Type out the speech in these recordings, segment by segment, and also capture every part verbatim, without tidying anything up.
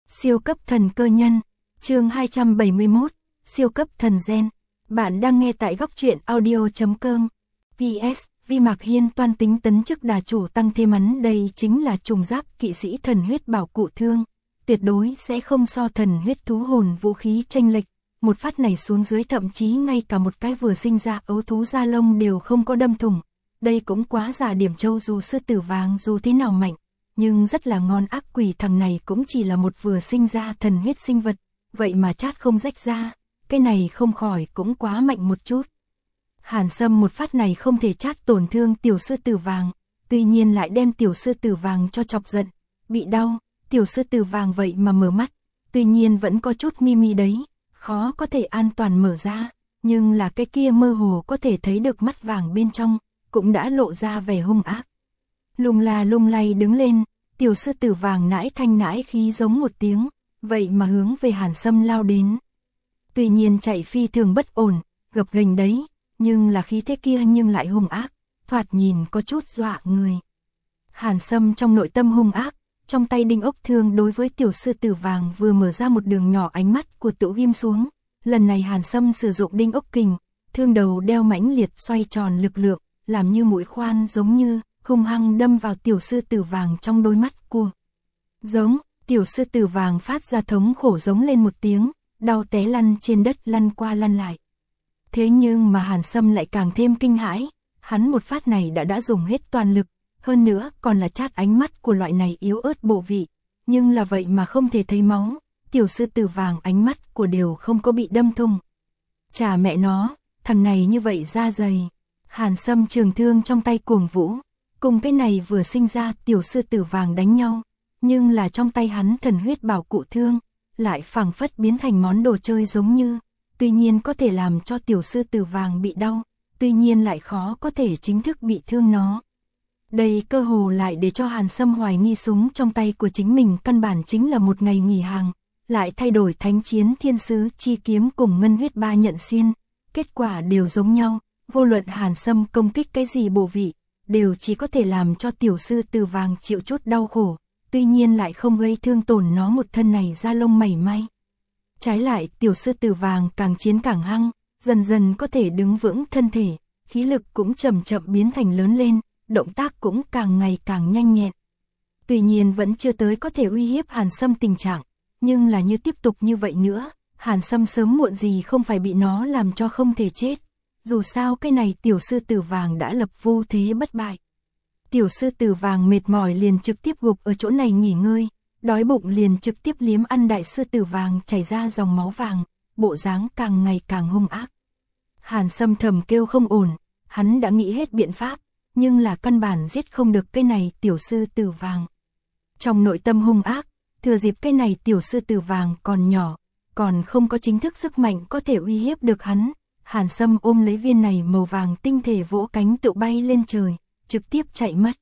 Siêu cấp thần cơ nhân, chương hai trăm bảy mươi mốt, siêu cấp thần gen. Bạn đang nghe tại góc truyện audio chấm com. pê ét, Vi Mạc Hiên toan tính tấn chức đà chủ tăng thêm mắn, đây chính là trùng giáp kỵ sĩ thần huyết bảo cụ thương. Tuyệt đối sẽ không so thần huyết thú hồn vũ khí chênh lệch. Một phát này xuống dưới thậm chí ngay cả một cái vừa sinh ra ấu thú da lông đều không có đâm thủng. Đây cũng quá giả điểm châu, dù sư tử vàng dù thế nào mạnh. Nhưng rất là ngon, ác quỷ thằng này cũng chỉ là một vừa sinh ra thần huyết sinh vật, vậy mà chát không rách ra, cái này không khỏi cũng quá mạnh một chút. Hàn Sâm một phát này không thể chát tổn thương tiểu sư tử vàng, tuy nhiên lại đem tiểu sư tử vàng cho chọc giận, bị đau, tiểu sư tử vàng vậy mà mở mắt, tuy nhiên vẫn có chút mi mi đấy, khó có thể an toàn mở ra, nhưng là cái kia mơ hồ có thể thấy được mắt vàng bên trong, cũng đã lộ ra vẻ hung ác. Lung la lung lay đứng lên, tiểu sư tử vàng nãi thanh nãi khí giống một tiếng, vậy mà hướng về Hàn Sâm lao đến. Tuy nhiên chạy phi thường bất ổn, gập ghềnh đấy, nhưng là khí thế kia nhưng lại hung ác, thoạt nhìn có chút dọa người. Hàn Sâm trong nội tâm hung ác, trong tay đinh ốc thương đối với tiểu sư tử vàng vừa mở ra một đường nhỏ, ánh mắt của tự ghim xuống. Lần này Hàn Sâm sử dụng đinh ốc kình, thương đầu đeo mãnh liệt xoay tròn lực lượng, làm như mũi khoan giống như hung hăng đâm vào tiểu sư tử vàng trong đôi mắt của. Giống, tiểu sư tử vàng phát ra thống khổ giống lên một tiếng, đau té lăn trên đất, lăn qua lăn lại. Thế nhưng mà Hàn Sâm lại càng thêm kinh hãi, hắn một phát này đã đã dùng hết toàn lực, hơn nữa còn là chát ánh mắt của loại này yếu ớt bộ vị, nhưng là vậy mà không thể thấy máu, tiểu sư tử vàng ánh mắt của đều không có bị đâm thủng. Chà mẹ nó, thằng này như vậy da dày. Hàn Sâm trường thương trong tay cuồng vũ, cùng cái này vừa sinh ra tiểu sư tử vàng đánh nhau, nhưng là trong tay hắn thần huyết bảo cụ thương, lại phảng phất biến thành món đồ chơi giống như, tuy nhiên có thể làm cho tiểu sư tử vàng bị đau, tuy nhiên lại khó có thể chính thức bị thương nó. Đây cơ hồ lại để cho Hàn Sâm hoài nghi súng trong tay của chính mình căn bản chính là một ngày nghỉ hàng, lại thay đổi thánh chiến thiên sứ chi kiếm cùng ngân huyết ba nhận xiên, kết quả đều giống nhau. Vô luận Hàn Sâm công kích cái gì bộ vị, đều chỉ có thể làm cho tiểu sư tử vàng chịu chút đau khổ, tuy nhiên lại không gây thương tổn nó một thân này da lông mảy may. Trái lại, tiểu sư tử vàng càng chiến càng hăng, dần dần có thể đứng vững thân thể, khí lực cũng chậm chậm biến thành lớn lên, động tác cũng càng ngày càng nhanh nhẹn. Tuy nhiên vẫn chưa tới có thể uy hiếp Hàn Sâm tình trạng, nhưng là như tiếp tục như vậy nữa, Hàn Sâm sớm muộn gì không phải bị nó làm cho không thể chết. Dù sao cái này tiểu sư tử vàng đã lập vô thế bất bại. Tiểu sư tử vàng mệt mỏi liền trực tiếp gục ở chỗ này nghỉ ngơi, đói bụng liền trực tiếp liếm ăn đại sư tử vàng chảy ra dòng máu vàng, bộ dáng càng ngày càng hung ác. Hàn Sâm thầm kêu không ổn, hắn đã nghĩ hết biện pháp, nhưng là căn bản giết không được cái này tiểu sư tử vàng. Trong nội tâm hung ác, thừa dịp cái này tiểu sư tử vàng còn nhỏ, còn không có chính thức sức mạnh có thể uy hiếp được hắn. Hàn Sâm ôm lấy viên này màu vàng tinh thể vỗ cánh tự bay lên trời, trực tiếp chạy mất.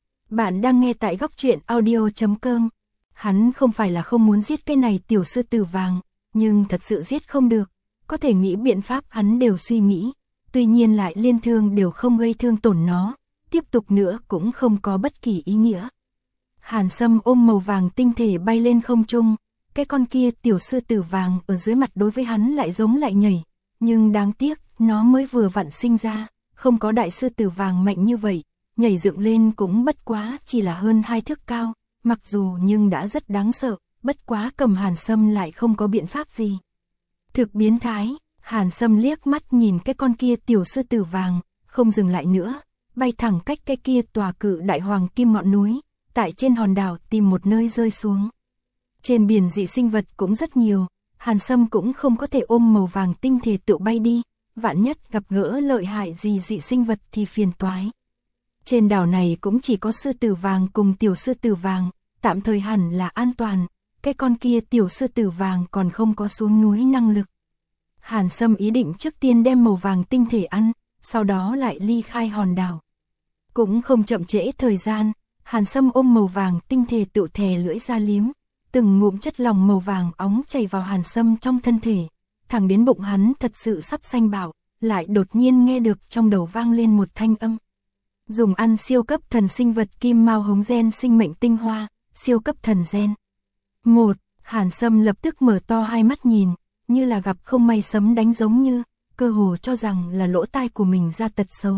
Bạn đang nghe tại góc truyện audio chấm com. Hắn không phải là không muốn giết cái này tiểu sư tử vàng, nhưng thật sự giết không được. Có thể nghĩ biện pháp hắn đều suy nghĩ, tuy nhiên lại liên thương đều không gây thương tổn nó, tiếp tục nữa cũng không có bất kỳ ý nghĩa. Hàn Sâm ôm màu vàng tinh thể bay lên không trung, cái con kia tiểu sư tử vàng ở dưới mặt đối với hắn lại giống lại nhảy. Nhưng đáng tiếc, nó mới vừa vặn sinh ra, không có đại sư tử vàng mạnh như vậy, nhảy dựng lên cũng bất quá chỉ là hơn hai thước cao, mặc dù nhưng đã rất đáng sợ, bất quá cầm Hàn Sâm lại không có biện pháp gì. Thực biến thái, Hàn Sâm liếc mắt nhìn cái con kia tiểu sư tử vàng, không dừng lại nữa, bay thẳng cách cái kia tòa cự đại hoàng kim ngọn núi, tại trên hòn đảo tìm một nơi rơi xuống. Trên biển dị sinh vật cũng rất nhiều. Hàn Sâm cũng không có thể ôm màu vàng tinh thể tự bay đi, vạn nhất gặp gỡ lợi hại gì dị sinh vật thì phiền toái. Trên đảo này cũng chỉ có sư tử vàng cùng tiểu sư tử vàng, tạm thời hẳn là an toàn, cái con kia tiểu sư tử vàng còn không có xuống núi năng lực. Hàn Sâm ý định trước tiên đem màu vàng tinh thể ăn, sau đó lại ly khai hòn đảo. Cũng không chậm trễ thời gian, Hàn Sâm ôm màu vàng tinh thể tự thè lưỡi ra liếm. Từng ngụm chất lỏng màu vàng óng chảy vào Hàn Sâm trong thân thể, thẳng đến bụng hắn thật sự sắp sanh bạo, lại đột nhiên nghe được trong đầu vang lên một thanh âm. Dùng ăn siêu cấp thần sinh vật kim mao hống gen sinh mệnh tinh hoa, siêu cấp thần gen. một. Hàn Sâm lập tức mở to hai mắt nhìn, như là gặp không may sấm đánh giống như, cơ hồ cho rằng là lỗ tai của mình ra tật xấu.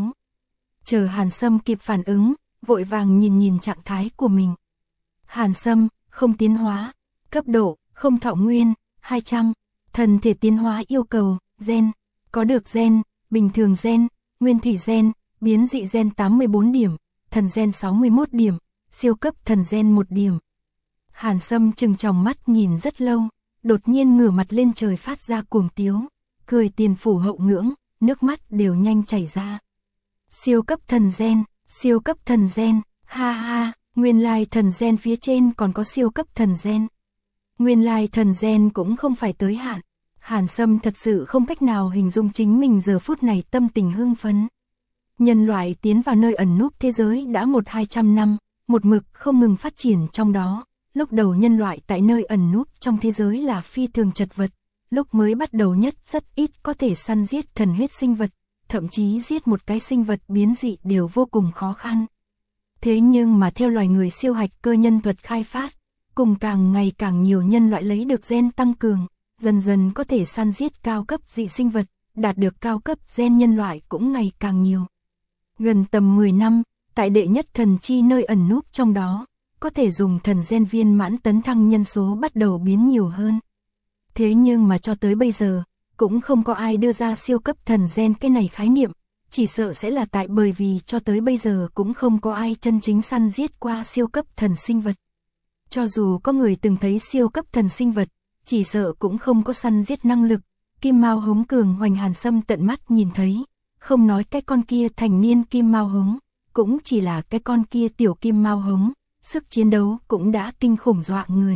Chờ Hàn Sâm kịp phản ứng, vội vàng nhìn nhìn trạng thái của mình. Hàn Sâm, không tiến hóa, cấp độ, không thọ nguyên, hai trăm, thần thể tiến hóa yêu cầu, gen, có được gen, bình thường gen, nguyên thủy gen, biến dị gen tám mươi bốn điểm, thần gen sáu mươi mốt điểm, siêu cấp thần gen một điểm. Hàn Sâm trừng tròng mắt nhìn rất lâu, đột nhiên ngửa mặt lên trời phát ra cuồng tiếu, cười tiền phủ hậu ngưỡng, nước mắt đều nhanh chảy ra. Siêu cấp thần gen, siêu cấp thần gen, ha ha, nguyên lai thần gen phía trên còn có siêu cấp thần gen. Nguyên lai thần gen cũng không phải tới hạn. Hàn Sâm thật sự không cách nào hình dung chính mình giờ phút này tâm tình hưng phấn. Nhân loại tiến vào nơi ẩn núp thế giới đã một hai trăm năm, một mực không ngừng phát triển trong đó. Lúc đầu nhân loại tại nơi ẩn núp trong thế giới là phi thường chật vật, lúc mới bắt đầu nhất rất ít có thể săn giết thần huyết sinh vật, thậm chí giết một cái sinh vật biến dị đều vô cùng khó khăn. Thế nhưng mà theo loài người siêu hạch cơ nhân thuật khai phát, cùng càng ngày càng nhiều nhân loại lấy được gen tăng cường, dần dần có thể săn giết cao cấp dị sinh vật, đạt được cao cấp gen nhân loại cũng ngày càng nhiều. Gần tầm mười năm, tại đệ nhất thần chi nơi ẩn núp trong đó, có thể dùng thần gen viên mãn tấn thăng nhân số bắt đầu biến nhiều hơn. Thế nhưng mà cho tới bây giờ, cũng không có ai đưa ra siêu cấp thần gen cái này khái niệm, chỉ sợ sẽ là tại bởi vì cho tới bây giờ cũng không có ai chân chính săn giết qua siêu cấp thần sinh vật. Cho dù có người từng thấy siêu cấp thần sinh vật, chỉ sợ cũng không có săn giết năng lực. Kim Mao Hống cường hoành Hàn Sâm tận mắt nhìn thấy, không nói cái con kia thành niên Kim Mao Hống, cũng chỉ là cái con kia tiểu Kim Mao Hống, sức chiến đấu cũng đã kinh khủng dọa người.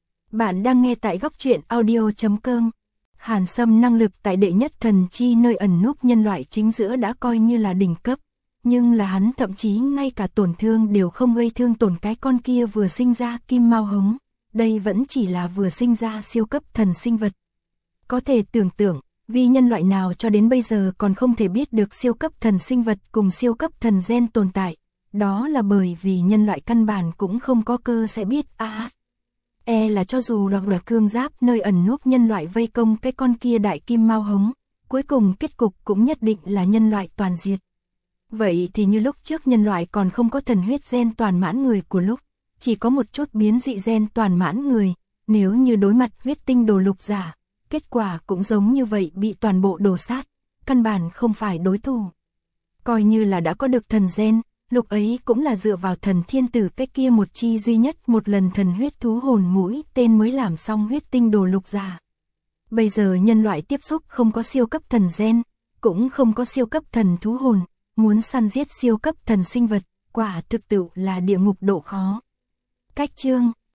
Bạn đang nghe tại góc truyện audio chấm com. Hàn Sâm năng lực tại đệ nhất thần chi nơi ẩn núp nhân loại chính giữa đã coi như là đỉnh cấp, nhưng là hắn thậm chí ngay cả tổn thương đều không gây thương tổn cái con kia vừa sinh ra Kim Mao Hống, đây vẫn chỉ là vừa sinh ra siêu cấp thần sinh vật. Có thể tưởng tượng, vì nhân loại nào cho đến bây giờ còn không thể biết được siêu cấp thần sinh vật cùng siêu cấp thần gen tồn tại, đó là bởi vì nhân loại căn bản cũng không có cơ sẽ biết a à, e là cho dù là là cương giáp nơi ẩn núp nhân loại vây công cái con kia đại Kim Mao Hống, cuối cùng kết cục cũng nhất định là nhân loại toàn diệt. Vậy thì như lúc trước nhân loại còn không có thần huyết gen toàn mãn người của lúc, chỉ có một chút biến dị gen toàn mãn người, nếu như đối mặt huyết tinh đồ lục giả, kết quả cũng giống như vậy bị toàn bộ đồ sát, căn bản không phải đối thủ. Coi như là đã có được thần gen, lúc ấy cũng là dựa vào thần thiên tử cái kia một chi duy nhất một lần thần huyết thú hồn mũi tên mới làm xong huyết tinh đồ lục giả. Bây giờ nhân loại tiếp xúc không có siêu cấp thần gen, cũng không có siêu cấp thần thú hồn, muốn săn giết siêu cấp thần sinh vật, quả thực tự là địa ngục độ khó. Cách chương